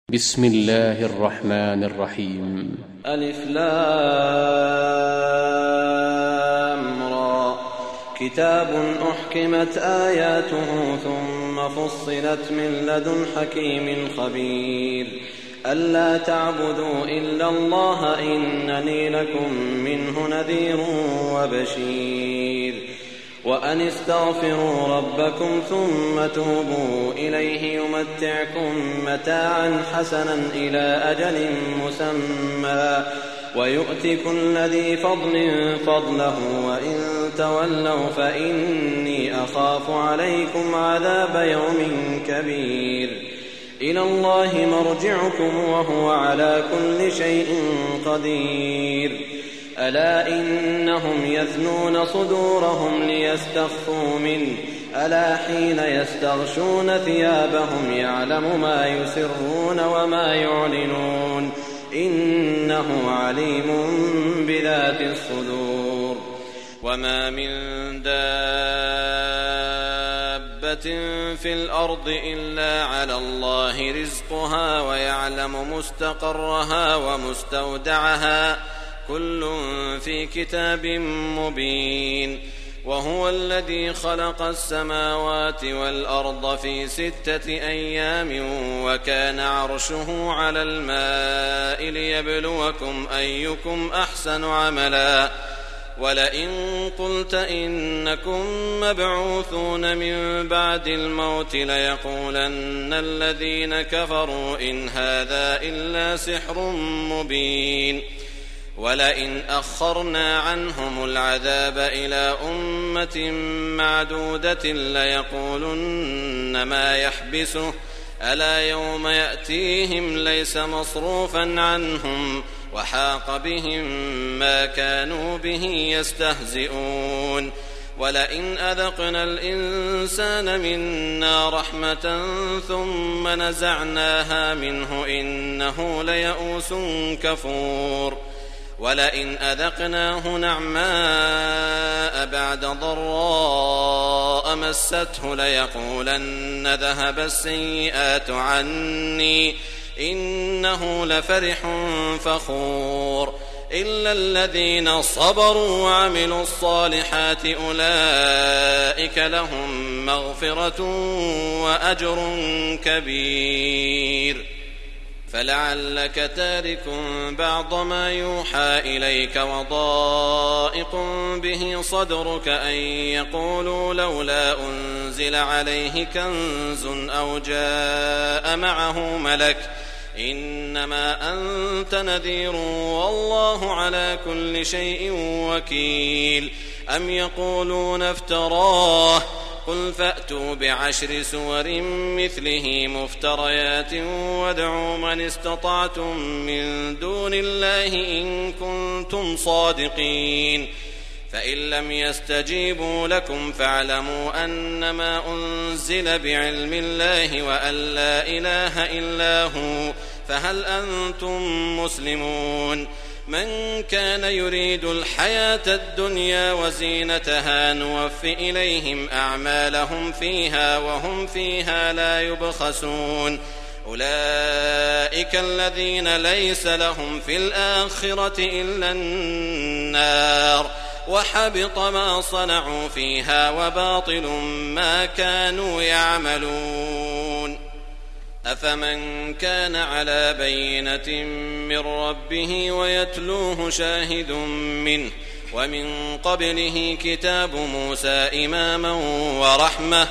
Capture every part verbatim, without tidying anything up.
بسم الله الرحمن الرحيم. ألف لام را. كتاب أحكمت آياته ثم فصلت من لدن حكيم خبير. ألا تعبدوا إلا الله إنني لكم منه نذير وبشير. وأن استغفروا ربكم ثم توبوا إليه يمتعكم متاعا حسنا إلى أجل مسمى ويؤتي كل ذي فضل فضله وإن تولوا فإني أخاف عليكم عذاب يوم كبير. إلى الله مرجعكم وهو على كل شيء قدير. ألا إنهم يثنون صدورهم ليستخفوا منه ألا حين يستغشون ثيابهم يعلم ما يسرون وما يعلنون إنه عليم بذات الصدور. وما من دابة في الأرض إلا على الله رزقها ويعلم مستقرها ومستودعها كل في كتاب مبين. وهو الذي خلق السماوات والأرض في ستة أيام وكان عرشه على الماء ليبلوكم أيكم أحسن عملا. ولئن قلت إنكم مبعوثون من بعد الموت ليقولن الذين كفروا إن هذا إلا سحر مبين. ولئن أخرنا عنهم العذاب إلى أمة معدودة ليقولن ما يحبسه ألا يوم يأتيهم ليس مصروفا عنهم وحاق بهم ما كانوا به يستهزئون. ولئن أذقنا الإنسان منا رحمة ثم نزعناها منه إنه ليئوس كفور. ولئن أذقناه نعماء بعد ضراء مسته ليقولن ذهب السيئات عني إنه لفرح فخور. إلا الذين صبروا وعملوا الصالحات أولئك لهم مغفرة وأجر كبير. فلعلك تارك بعض ما يوحى إليك وضائق به صدرك أن يقولوا لولا أنزل عليه كنز أو جاء معه ملك إنما أنت نذير والله على كل شيء وكيل. أم يقولون افتراه قل فأتوا بعشر سور مثله مفتريات وادعوا من استطعتم من دون الله إن كنتم صادقين. فإن لم يستجيبوا لكم فاعلموا أنما أنزل بعلم الله وأن لا إله إلا هو فهل أنتم مسلمون. من كان يريد الحياة الدنيا وزينتها نوف إليهم أعمالهم فيها وهم فيها لا يبخسون. أولئك الذين ليس لهم في الآخرة إلا النار وحبط ما صنعوا فيها وباطل ما كانوا يعملون. أفمن كان على بينة من ربه ويتلوه شاهد منه ومن قبله كتاب موسى إماما ورحمة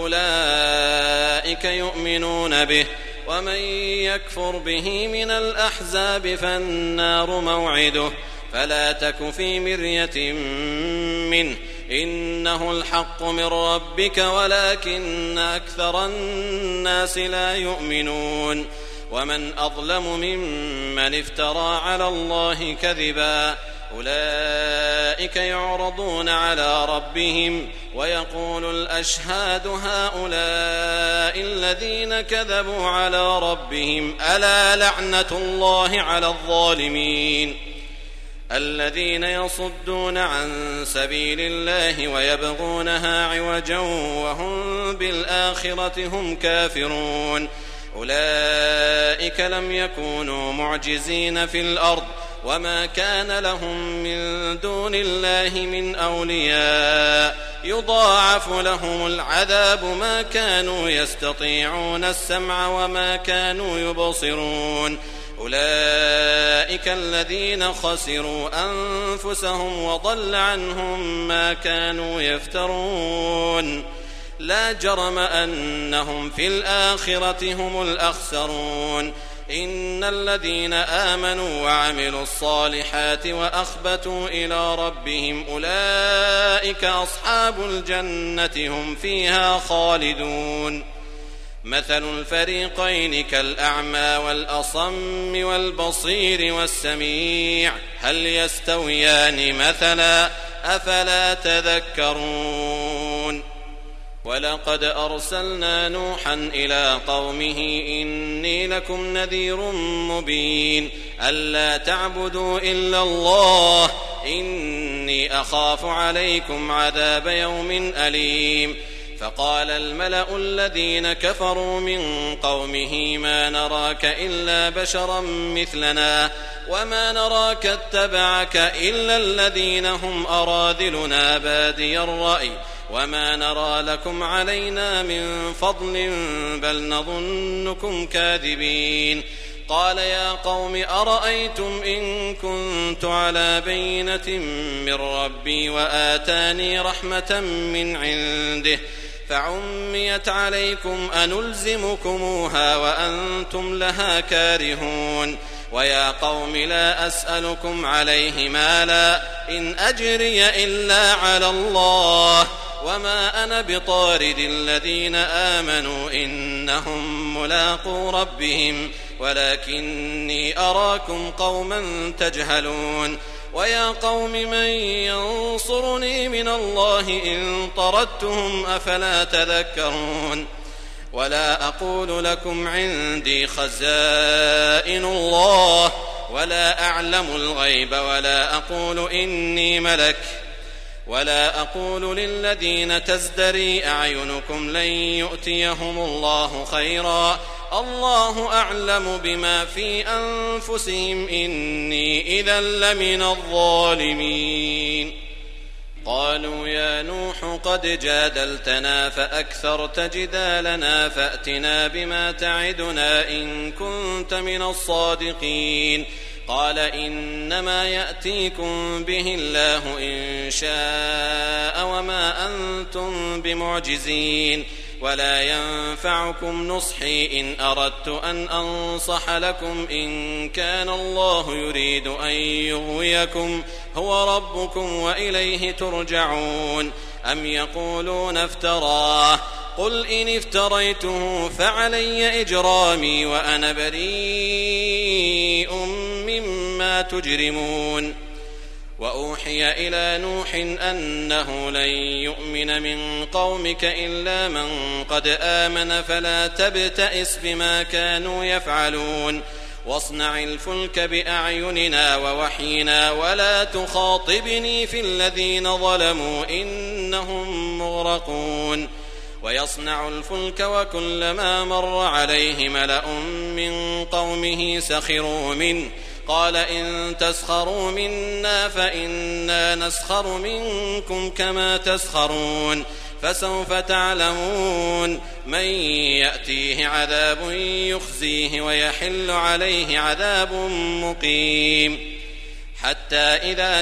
أولئك يؤمنون به. ومن يكفر به من الأحزاب فالنار موعده فلا تك في مرية منه إنه الحق من ربك ولكن أكثر الناس لا يؤمنون. ومن أظلم ممن افترى على الله كذبا أولئك يعرضون على ربهم ويقول الأشهاد هؤلاء الذين كذبوا على ربهم ألا لعنة الله على الظالمين. الذين يصدون عن سبيل الله ويبغونها عوجا وهم بالآخرة هم كافرون. أولئك لم يكونوا معجزين في الأرض وما كان لهم من دون الله من أولياء يضاعف لهم العذاب ما كانوا يستطيعون السمع وما كانوا يبصرون أولئك الذين خسروا أنفسهم وضل عنهم ما كانوا يفترون لا جرم أنهم في الآخرة هم الأخسرون إن الذين آمنوا وعملوا الصالحات وأخبتوا إلى ربهم أولئك أصحاب الجنة هم فيها خالدون مثل الفريقين كالأعمى والأصم والبصير والسميع هل يستويان مثلا أفلا تذكرون ولقد أرسلنا نوحا إلى قومه إني لكم نذير مبين ألا تعبدوا إلا الله إني أخاف عليكم عذاب يوم أليم فقال الملأ الذين كفروا من قومه ما نراك إلا بشرا مثلنا وما نراك اتبعك إلا الذين هم أراذلنا بادي الرأي وما نرى لكم علينا من فضل بل نظنكم كاذبين قال يا قوم أرأيتم إن كنت على بينة من ربي وآتاني رحمة من عنده فعميت عليكم أنلزمكموها وأنتم لها كارهون ويا قوم لا أسألكم عليه مالا إن أجري إلا على الله وما أنا بطارد الذين آمنوا إنهم ملاقو ربهم ولكني أراكم قوما تجهلون ويا قوم من ينصرني من الله إن طردتهم أفلا تذكرون ولا أقول لكم عندي خزائن الله ولا أعلم الغيب ولا أقول إني ملك ولا أقول للذين تزدري أعينكم لن يؤتيهم الله خيرا الله أعلم بما في أنفسهم إني إذا لمن الظالمين قالوا يا نوح قد جادلتنا فأكثرت جدالنا فأتنا بما تعدنا إن كنت من الصادقين قال إنما يأتيكم به الله إن شاء وما أنتم بمعجزين ولا ينفعكم نصحي إن أردت أن أنصح لكم إن كان الله يريد أن يغويكم هو ربكم وإليه ترجعون أم يقولون افتراه قل إن افتريته فعلي إجرامي وأنا بريء مما تجرمون وأوحي إلى نوح أنه لن يؤمن من قومك إلا من قد آمن فلا تبتئس بما كانوا يفعلون واصنع الفلك بأعيننا ووحينا ولا تخاطبني في الذين ظلموا إنهم مغرقون ويصنع الفلك وكلما مر عليه ملأ من قومه سخروا منه قال إن تسخروا منا فإنا نسخر منكم كما تسخرون فسوف تعلمون من يأتيه عذاب يخزيه ويحل عليه عذاب مقيم حتى إذا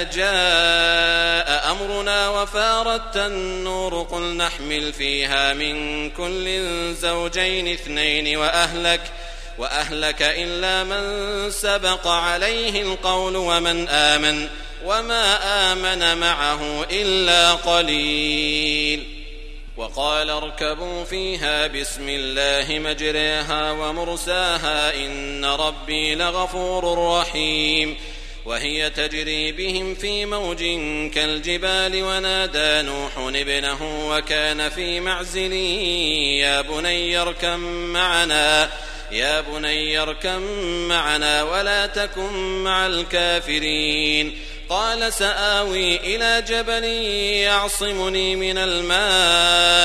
جاء أمرنا وفارت النور قل نحمل فيها من كل زوجين اثنين وأهلك وأهلك إلا من سبق عليه القول ومن آمن وما آمن معه إلا قليل وقال اركبوا فيها بسم الله مجريها ومرساها إن ربي لغفور رحيم وهي تجري بهم في موج كالجبال ونادى نوح ابنه وكان في معزل يا بني اركب معنا يا بني اركب معنا ولا تكن مع الكافرين قال سآوي إلى جبل يعصمني من الماء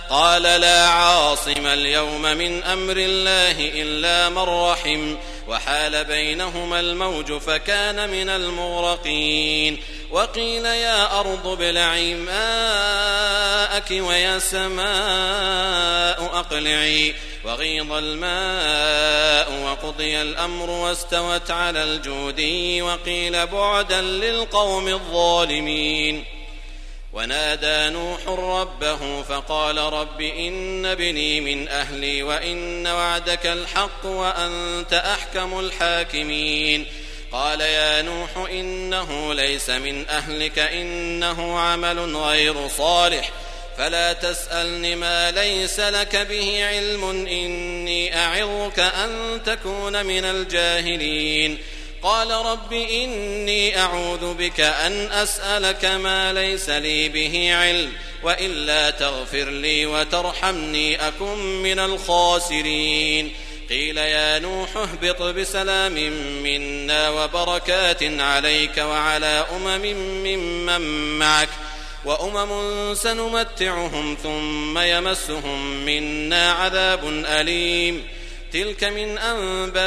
قال لا عاصم اليوم من أمر الله إلا من رحم وحال بينهما الموج فكان من المغرقين وقيل يا أرض ابلعي ماءك ويا سماء أقلعي وغيض الماء وقضي الأمر واستوت على الجودي وقيل بعدا للقوم الظالمين ونادى نوح ربه فقال رب إن ابني من أهلي وإن وعدك الحق وأنت أحكم الحاكمين قال يا نوح إنه ليس من أهلك إنه عمل غير صالح فلا تسألني ما ليس لك به علم إني أعظك أن تكون من الجاهلين قال رب إني أعوذ بك أن أسألك ما ليس لي به علم وإلا تغفر لي وترحمني أكن من الخاسرين قيل يا نوح اهبط بسلام منا وبركات عليك وعلى أمم ممن معك وأمم سنمتعهم ثم يمسهم منا عذاب أليم تلك من أنباء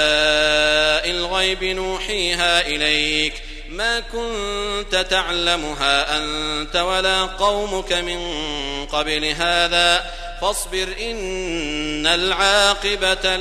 الغيب نوحيها إليك ما كنت تعلمها أنت ولا قومك من قبل هذا فاصبر إن العاقبة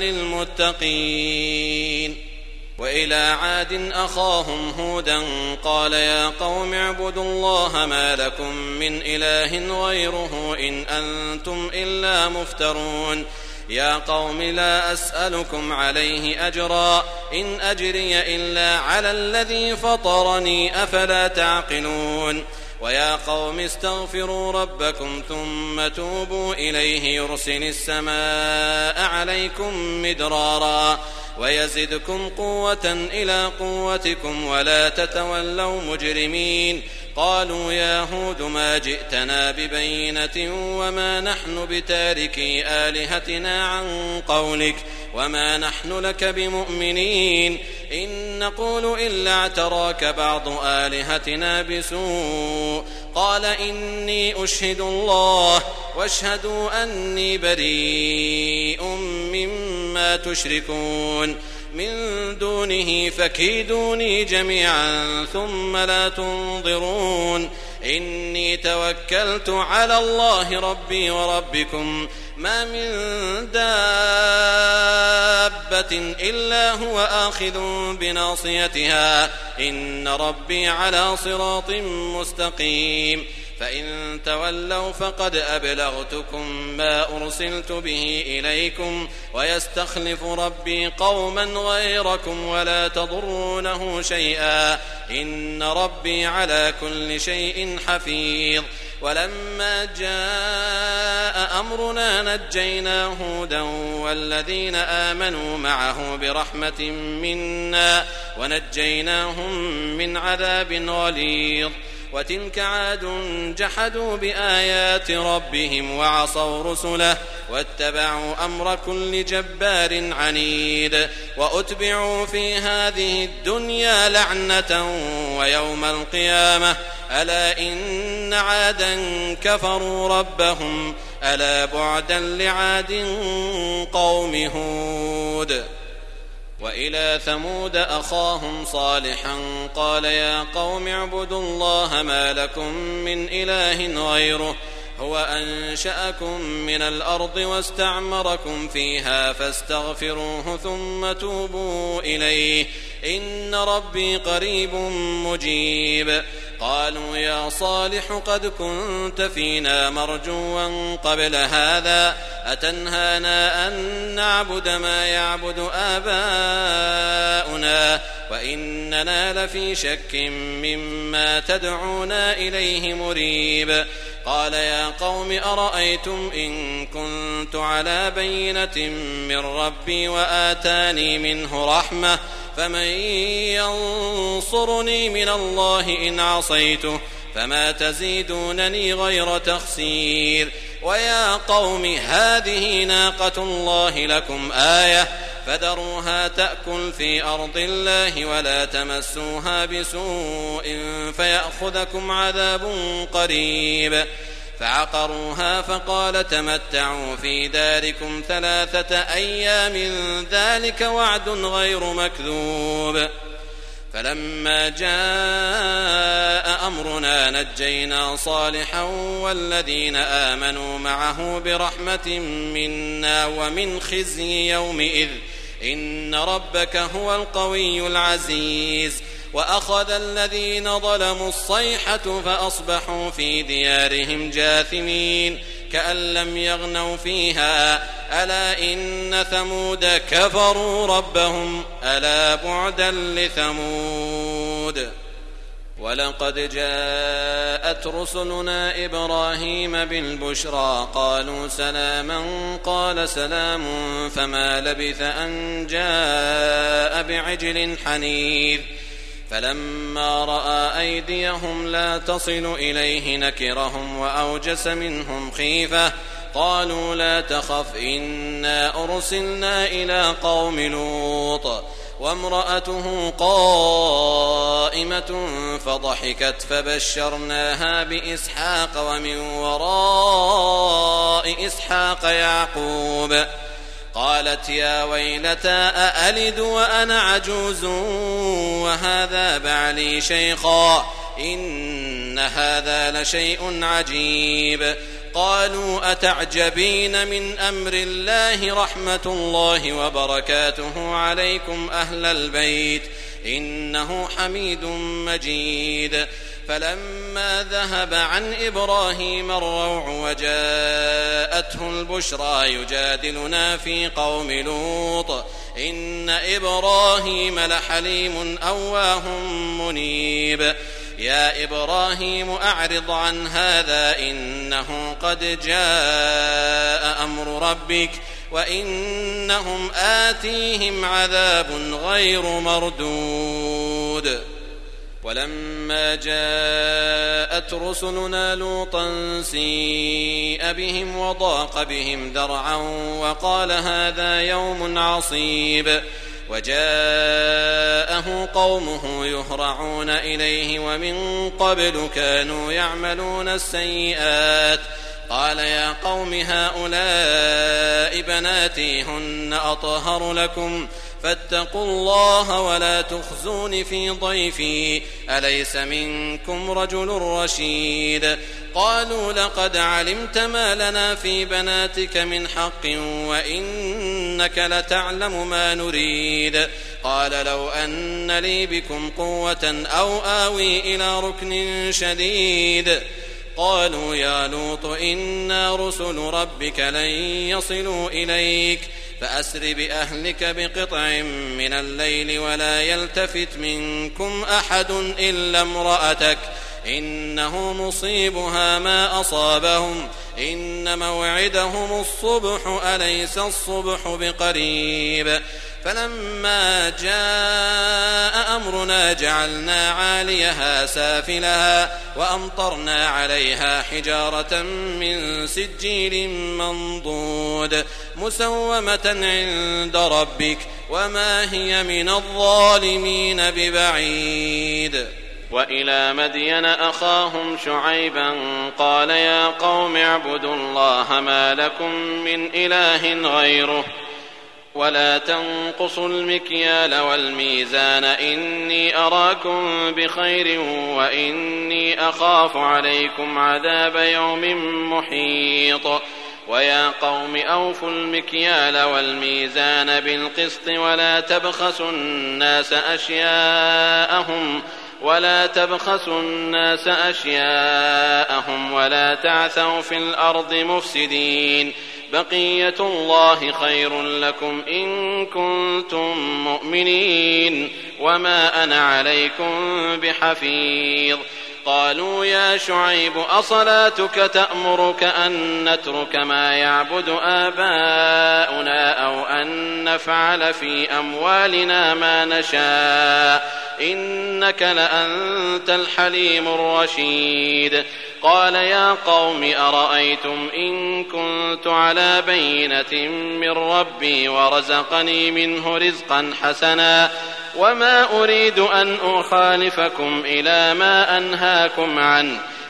للمتقين وإلى عاد أخاهم هودا قال يا قوم اعبدوا الله ما لكم من إله غيره إن أنتم إلا مفترون يا قوم لا أسألكم عليه أجرا إن أجري إلا على الذي فطرني أفلا تعقلون ويا قوم استغفروا ربكم ثم توبوا إليه يرسل السماء عليكم مدرارا ويزدكم قوة إلى قوتكم ولا تتولوا مجرمين قالوا يا هود ما جئتنا ببينة وما نحن بتاركي آلهتنا عن قولك وما نحن لك بمؤمنين إن نقول إلا اعتراك بعض آلهتنا بسوء قال إني أشهد الله واشهدوا أني بريء مما تشركون من دونه فكيدوني جميعا ثم لا تنظرون إني توكلت على الله ربي وربكم ما من دابة إلا هو آخذ بناصيتها إن ربي على صراط مستقيم فإن تولوا فقد أبلغتكم ما أرسلت به إليكم ويستخلف ربي قوما غيركم ولا تضرونه شيئا إن ربي على كل شيء حفيظ ولما جاء أمرنا نجينا هودا والذين آمنوا معه برحمة منا ونجيناهم من عذاب غليظ وتلك عاد جحدوا بآيات ربهم وعصوا رسله واتبعوا أمر كل جبار عنيد وأتبعوا في هذه الدنيا لعنة ويوم القيامة ألا إن عادا كفروا ربهم ألا بعدا لعاد قوم هود وإلى ثمود أخاهم صالحا قال يا قوم اعبدوا الله ما لكم من إله غيره هو أنشأكم من الأرض واستعمركم فيها فاستغفروه ثم توبوا إليه إن ربي قريب مجيب قالوا يا صالح قد كنت فينا مرجوا قبل هذا أتنهانا أن نعبد ما يعبد آباؤنا وإننا لفي شك مما تدعونا إليه مريب قال يا قوم أرأيتم إن كنت على بينة من ربي وآتاني منه رحمة فمن ينصرني من الله إن عصيته فما تزيدونني غير تخسير ويا قوم هذه ناقة الله لكم آية فذروها تأكل في أرض الله ولا تمسوها بسوء فيأخذكم عذاب قريب فعقروها فقال تمتعوا في داركم ثلاثة أيام ذلك وعد غير مكذوب. فلما جاء أمرنا نجينا صالحا والذين آمنوا معه برحمة منا ومن خزي يومئذ إن ربك هو القوي العزيز. وأخذ الذين ظلموا الصيحة فأصبحوا في ديارهم جاثمين كأن لم يغنوا فيها ألا إن ثمود كفروا ربهم ألا بعدا لثمود. ولقد جاءت رسلنا إبراهيم بالبشرى قالوا سلاما قال سلام فما لبث أن جاء بعجل حنيذ. فلما رأى أيديهم لا تصل إليه نكرهم وأوجس منهم خيفة قالوا لا تخف إنا أرسلنا إلى قوم لوط وامرأته قائمة فضحكت فبشرناها بإسحاق ومن وراء إسحاق يعقوب قالت يا ويلتى أألد وأنا عجوز وهذا بعلي شيخا إن هذا لشيء عجيب. قالوا أتعجبين من أمر الله رحمة الله وبركاته عليكم أهل البيت إنه حميد مجيد. فلما ذهب عن إبراهيم الروع وجاءته البشرى يجادلنا في قوم لوط إن إبراهيم لحليم أواه منيب. يا إبراهيم أعرض عن هذا إنه قد جاء أمر ربك وإنهم آتيهم عذاب غير مردود. ولما جاءت رسلنا لوطا سيء بهم وضاق بهم ذرعا وقال هذا يوم عصيب. وجاءه قومه يهرعون إليه ومن قبل كانوا يعملون السيئات قال يا قوم هؤلاء بناتي هن أطهر لكم فاتقوا الله ولا تخزون في ضيفي أليس منكم رجل رشيد. قالوا لقد علمت ما لنا في بناتك من حق وإنك لتعلم ما نريد. قال لو أن لي بكم قوة أو آوي إلى ركن شديد. قالوا يا لوط إنا رسل ربك لن يصلوا إليك فأسر بأهلك بقطع من الليل ولا يلتفت منكم أحد إلا امرأتك إنه مصيبها ما أصابهم إن موعدهم الصبح أليس الصبح بقريب. فلما جاء أمرنا جعلنا عاليها سافلها وأمطرنا عليها حجارة من سجيل منضود مسومة عند ربك وما هي من الظالمين ببعيد. وإلى مدين أخاهم شعيبا قال يا قوم اعبدوا الله ما لكم من إله غيره ولا تنقصوا المكيال والميزان إني أراكم بخير وإني أخاف عليكم عذاب يوم محيط. ويا قوم أوفوا المكيال والميزان بالقسط ولا تبخسوا الناس أشياءهم ولا تبخسوا الناس أشياءهم ولا تعثوا في الأرض مفسدين. بقية الله خير لكم إن كنتم مؤمنين وما أنا عليكم بحفيظ. قالوا يا شعيب أصلاتك تأمرك أن نترك ما يعبد آباؤنا أو أن نفعل في أموالنا ما نشاء إنك لأنت الحليم الرشيد. قال يا قوم أرأيتم إن كنت على بينة من ربي ورزقني منه رزقا حسنا وما أريد أن أخالفكم إلى ما أنهاكم عنه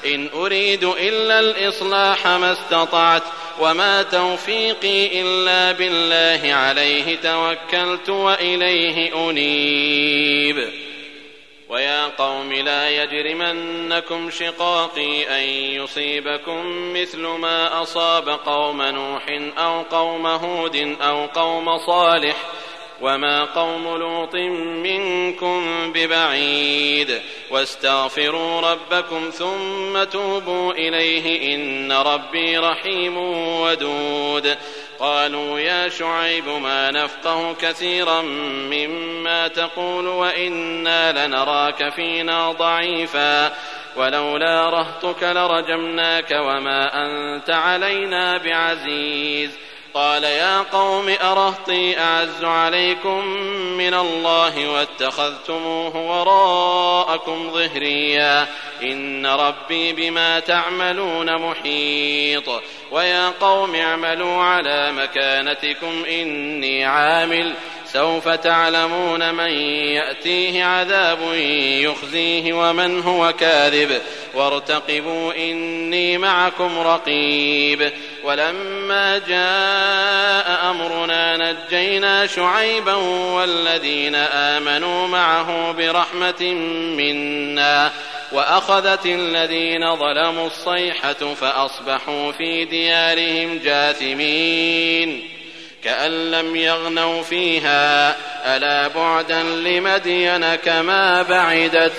إن أريد إلا الإصلاح ما استطعت وما توفيقي إلا بالله عليه توكلت وإليه أنيب. ويا قوم لا يجرمنكم شقاقي أن يصيبكم مثل ما أصاب قوم نوح أو قوم هود أو قوم صالح وما قوم لوط منكم ببعيد واستغفروا ربكم ثم توبوا إليه إن ربي رحيم ودود. قالوا يا شعيب ما نفقه كثيرا مما تقول وإنا لنراك فينا ضعيفا ولولا رهطك لرجمناك وما أنت علينا بعزيز. قال يا قوم أرهطي أعز عليكم من الله واتخذتموه وراءكم ظهريا إن ربي بما تعملون محيط. ويا قوم اعملوا على مكانتكم إني عامل سوف تعلمون من يأتيه عذاب يخزيه ومن هو كاذب وارتقبوا إني معكم رقيب. ولما جاء أمرنا نجينا شعيبا والذين آمنوا معه برحمة منا وأخذت الذين ظلموا الصيحة فأصبحوا في ديارهم جاثمين كأن لم يغنوا فيها ألا بعدا لمدين كما بعدت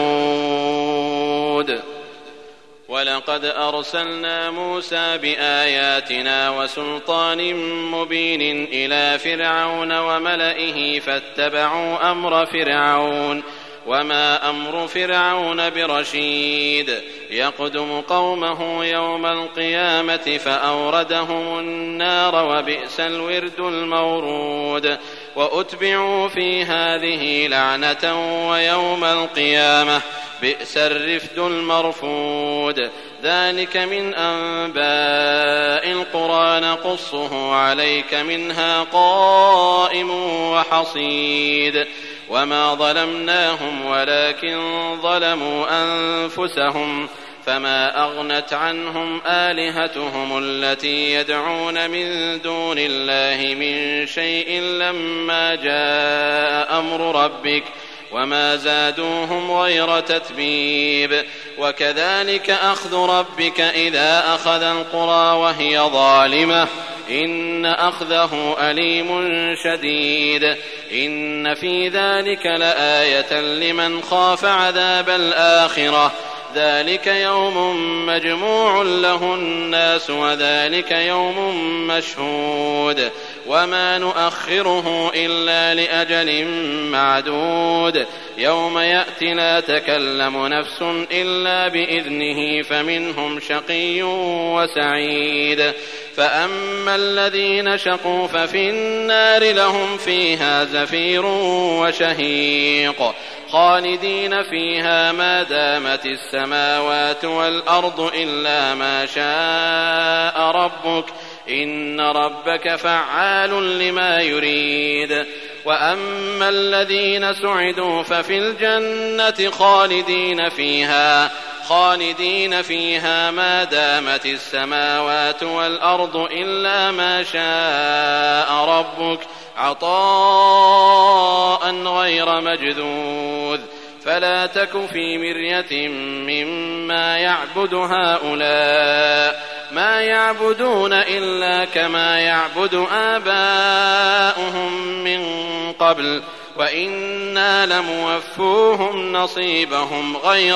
ثمود. ولقد أرسلنا موسى بآياتنا وسلطان مبين إلى فرعون وملئه فاتبعوا أمر فرعون وما أمر فرعون برشيد يقدم قومه يوم القيامة فأوردهم النار وبئس الورد المورود. وأتبعوا في هذه لعنة ويوم القيامة بئس الرفد المرفود. ذلك من أنباء القرى نقصه عليك منها قائم وحصيد. وما ظلمناهم ولكن ظلموا أنفسهم فما أغنت عنهم آلهتهم التي يدعون من دون الله من شيء لما جاء أمر ربك وما زادوهم غير تتبيب. وكذلك أخذ ربك إذا أخذ القرى وهي ظالمة إن أخذه أليم شديد. إن في ذلك لآية لمن خاف عذاب الآخرة ذلك يوم مجموع له الناس وذلك يوم مشهود. وما نؤخره إلا لأجل معدود يوم يأتي لا تكلم نفس إلا بإذنه فمنهم شقي وسعيد. فأما الذين شقوا ففي النار لهم فيها زفير وشهيق خالدين فيها ما دامت السماوات والأرض إلا ما شاء ربك إن ربك فعال لما يريد. وأما الذين سعدوا ففي الجنة خالدين فيها خالدين فيها ما دامت السماوات والأرض إلا ما شاء ربك عطاء غير مجذوذ. فلا تك في مرية مما يعبد هؤلاء ما يعبدون إلا كما يعبد آباؤهم من قبل وإنا لموفوهم نصيبهم غير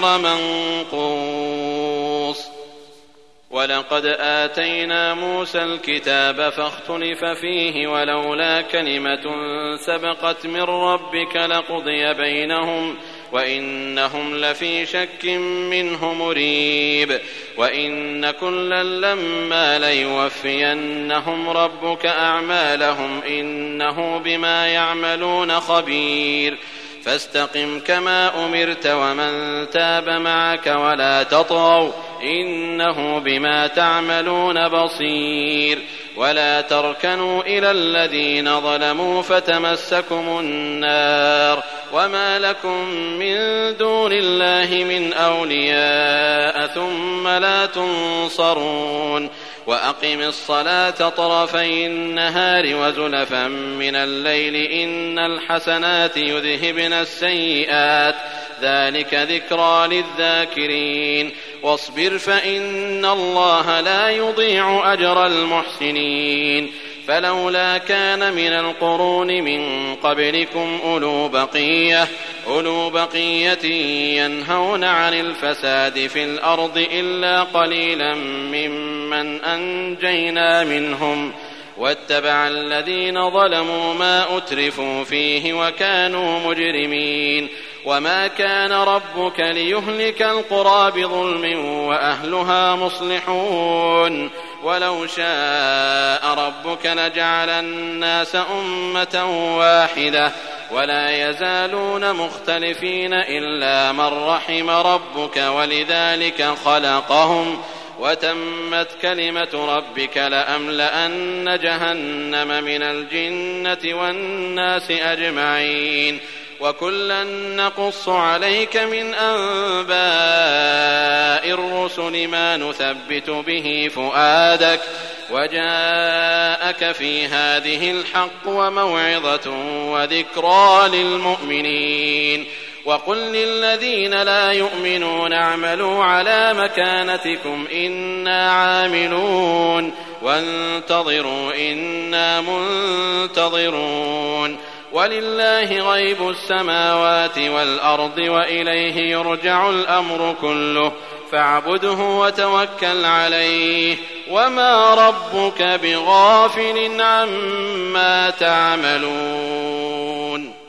منقوص. ولقد آتينا موسى الكتاب فاختلف فيه ولولا كلمة سبقت من ربك لقضي بينهم وإنهم لفي شك منه مريب. وإن كلا لما ليوفينهم ربك أعمالهم إنه بما يعملون خبير. فاستقم كما أمرت ومن تاب معك ولا تطغوا إنه بما تعملون بصير. ولا تركنوا إلى الذين ظلموا فتمسكم النار وما لكم من دون الله من أولياء ثم لا تنصرون وأقم الصلاة طرفي النهار وزلفا من الليل إن الحسنات يذهبن السيئات ذلك ذكرى للذاكرين واصبر فإن الله لا يضيع أجر المحسنين فلولا كان من القرون من قبلكم أولو بقية, أولو بقية ينهون عن الفساد في الأرض إلا قليلا ممن أنجينا منهم واتبع الذين ظلموا ما أترفوا فيه وكانوا مجرمين وما كان ربك ليهلك القرى بظلم وأهلها مصلحون ولو شاء ربك لجعل الناس أمة واحدة ولا يزالون مختلفين إلا من رحم ربك ولذلك خلقهم وتمت كلمة ربك لأملأن جهنم من الجنة والناس أجمعين وكلا نقص عليك من أنباء الرسل ما نثبت به فؤادك وجاءك في هذه الحق وموعظة وذكرى للمؤمنين وقل للذين لا يؤمنون اعملوا على مكانتكم إنا عاملون وانتظروا إنا منتظرون ولله غيب السماوات والأرض وإليه يرجع الأمر كله فاعبده وتوكل عليه وما ربك بغافل عما تعملون.